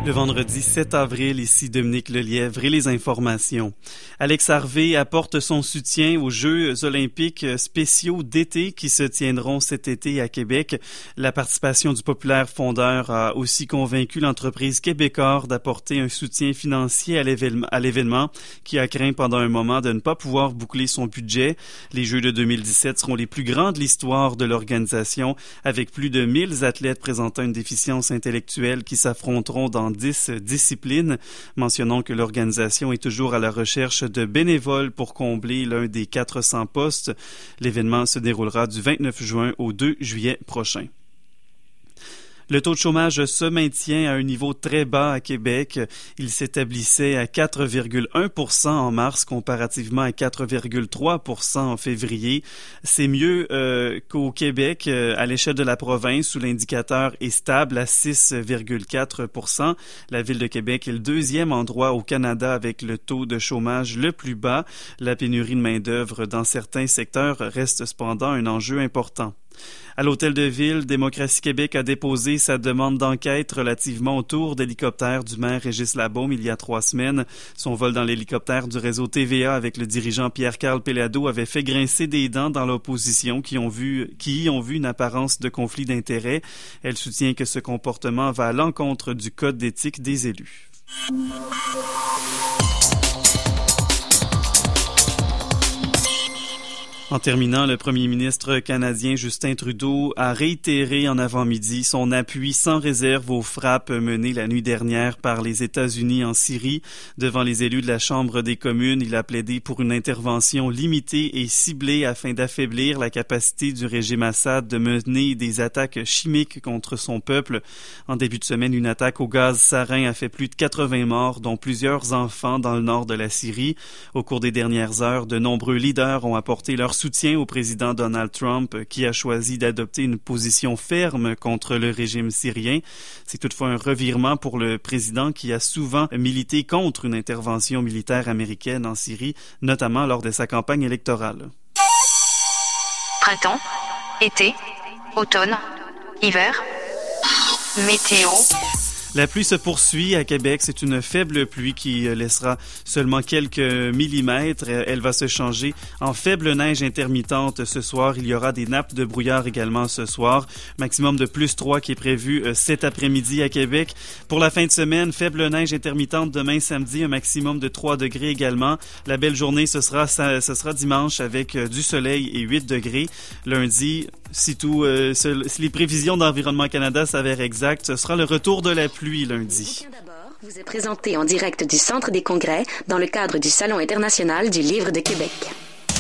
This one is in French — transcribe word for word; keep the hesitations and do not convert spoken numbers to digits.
Le vendredi sept avril, ici Dominique Lelièvre et les informations. Alex Harvey apporte son soutien aux Jeux olympiques spéciaux d'été qui se tiendront cet été à Québec. La participation du populaire fondeur a aussi convaincu l'entreprise Québecor d'apporter un soutien financier à l'événement, à l'événement qui a craint pendant un moment de ne pas pouvoir boucler son budget. Les Jeux de deux mille dix-sept seront les plus grands de l'histoire de l'organisation, avec plus de mille athlètes présentant une déficience intellectuelle qui s'affronteront dans dix disciplines. Mentionnons que l'organisation est toujours à la recherche de bénévoles pour combler l'un des quatre cents postes. L'événement se déroulera du vingt-neuf juin au deux juillet prochain. Le taux de chômage se maintient à un niveau très bas à Québec. Il s'établissait à quatre virgule un pour cent en mars comparativement à quatre virgule trois pour cent en février. C'est mieux euh, qu'au Québec. Euh, à l'échelle de la province où l'indicateur est stable à six virgule quatre pour cent. La ville de Québec est le deuxième endroit au Canada avec le taux de chômage le plus bas. La pénurie de main-d'œuvre dans certains secteurs reste cependant un enjeu important. À l'Hôtel de Ville, Démocratie Québec a déposé sa demande d'enquête relativement au tour d'hélicoptère du maire Régis Labaume il y a trois semaines. Son vol dans l'hélicoptère du réseau T V A avec le dirigeant Pierre-Carl Péladeau avait fait grincer des dents dans l'opposition qui ont vu, qui y ont vu une apparence de conflit d'intérêts. Elle soutient que ce comportement va à l'encontre du code d'éthique des élus. En terminant, le premier ministre canadien Justin Trudeau a réitéré en avant-midi son appui sans réserve aux frappes menées la nuit dernière par les États-Unis en Syrie. Devant les élus de la Chambre des communes, il a plaidé pour une intervention limitée et ciblée afin d'affaiblir la capacité du régime Assad de mener des attaques chimiques contre son peuple. En début de semaine, une attaque au gaz sarin a fait plus de quatre-vingts morts, dont plusieurs enfants dans le nord de la Syrie. Au cours des dernières heures, de nombreux leaders ont apporté leur soutien au président Donald Trump qui a choisi d'adopter une position ferme contre le régime syrien. C'est toutefois un revirement pour le président qui a souvent milité contre une intervention militaire américaine en Syrie, notamment lors de sa campagne électorale. Printemps, été, automne, hiver, météo. La pluie se poursuit à Québec. C'est une faible pluie qui laissera seulement quelques millimètres. Elle va se changer en faible neige intermittente ce soir. Il y aura des nappes de brouillard également ce soir. Maximum de plus trois qui est prévu cet après-midi à Québec. Pour la fin de semaine, faible neige intermittente demain samedi, un maximum de trois degrés également. La belle journée, ce sera, ce sera dimanche avec du soleil et huit degrés. Lundi, si, tout, euh, si les prévisions d'Environnement Canada s'avèrent exactes, ce sera le retour de la pluie lundi. D'abord vous est présenté en direct du Centre des Congrès dans le cadre du Salon international du livre de Québec.